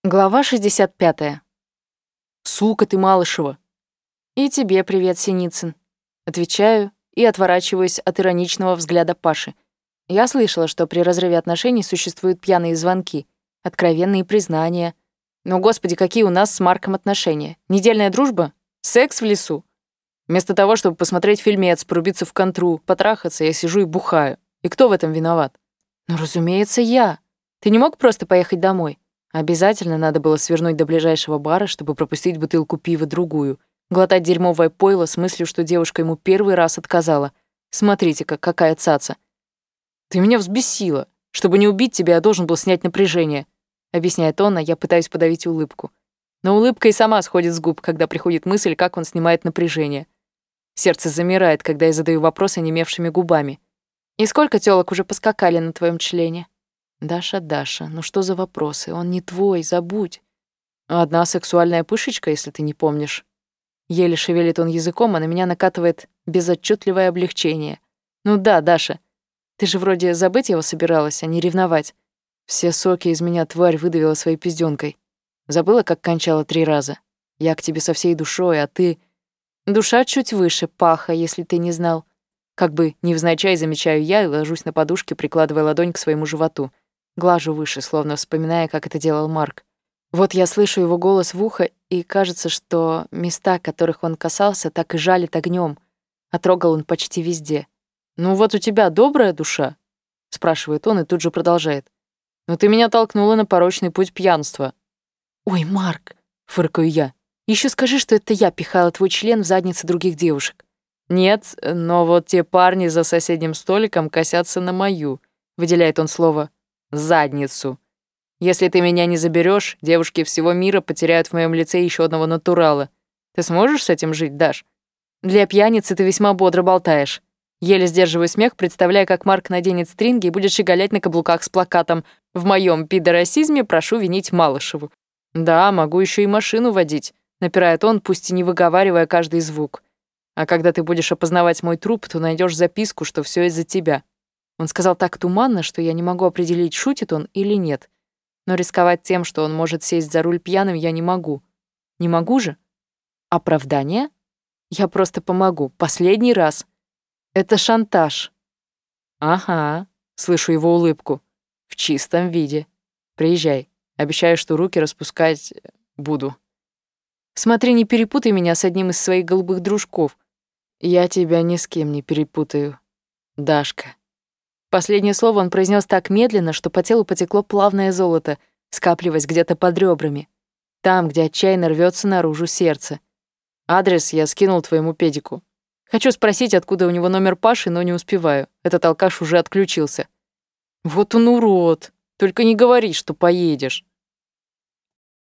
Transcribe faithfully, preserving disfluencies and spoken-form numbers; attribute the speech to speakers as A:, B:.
A: Глава шестьдесят пятая.
B: «Сука ты, Малышева!»
A: «И тебе привет, Синицын». Отвечаю и отворачиваюсь от ироничного взгляда Паши. Я слышала, что при разрыве отношений существуют пьяные звонки, откровенные признания. Но, господи, какие у нас с Марком отношения? Недельная дружба? Секс в лесу? Вместо того, чтобы посмотреть фильмец, порубиться в контру, потрахаться, я сижу и бухаю. И кто в этом виноват? Ну, разумеется, я. Ты не мог просто поехать домой? Обязательно надо было свернуть до ближайшего бара, чтобы пропустить бутылку пива другую, глотать дерьмовое пойло с мыслью, что девушка ему первый раз отказала. Смотрите-ка, какая цаца. «Ты меня взбесила. Чтобы не убить тебя, я должен был снять напряжение», объясняет он, а я пытаюсь подавить улыбку. Но улыбка и сама сходит с губ, когда приходит мысль, как он снимает напряжение. Сердце замирает, когда я задаю вопрос онемевшими губами. «И сколько тёлок уже поскакали на твоем члене?» «Даша, Даша, ну что за вопросы? Он не твой, забудь». «Одна сексуальная пышечка, если ты не помнишь». Еле шевелит он языком, а на меня накатывает безотчетливое облегчение. «Ну да, Даша, ты же вроде забыть его собиралась, а не ревновать. Все соки из меня тварь выдавила своей пиздёнкой. Забыла, как кончала три раза? Я к тебе со всей душой, а ты...» «Душа чуть выше паха, если ты не знал». Как бы невзначай замечаю я и ложусь на подушке, прикладывая ладонь к своему животу. Глажу выше, словно вспоминая, как это делал Марк. Вот я слышу его голос в ухо, и кажется, что места, которых он касался, так и жалит огнем. А трогал он почти везде. «Ну вот у тебя добрая душа?» — спрашивает он и тут же продолжает. «Но ты меня толкнула на порочный путь пьянства». «Ой, Марк!» — фыркаю я. «Еще скажи, что это я пихала твой член в задницы других девушек». «Нет, но вот те парни за соседним столиком косятся на мою», — выделяет он слово «задницу». «Если ты меня не заберешь, девушки всего мира потеряют в моем лице еще одного натурала. Ты сможешь с этим жить, Даш?» «Для пьяницы ты весьма бодро болтаешь». Еле сдерживаю смех, представляя, как Марк наденет стринги и будет щеголять на каблуках с плакатом «В моем пидорасизме прошу винить Малышеву». «Да, могу еще и машину водить», — напирает он, пусть и не выговаривая каждый звук. «А когда ты будешь опознавать мой труп, то найдешь записку, что все из-за тебя». Он сказал так туманно, что я не могу определить, шутит он или нет. Но рисковать тем, что он может сесть за руль пьяным, я не могу. Не могу же? Оправдание? Я просто помогу. Последний раз. Это шантаж. Ага, слышу его улыбку. В чистом виде. Приезжай. Обещаю, что руки распускать буду. Смотри, не перепутай меня с одним из своих голубых дружков. Я тебя ни с кем не перепутаю, Дашка. Последнее слово он произнес так медленно, что по телу потекло плавное золото, скапливаясь где-то под ребрами. Там, где отчаянно рвется наружу сердце. Адрес я скинул твоему педику. Хочу спросить, откуда у него номер Паши, но не успеваю. Этот алкаш уже отключился. Вот он урод. Только не говори, что поедешь.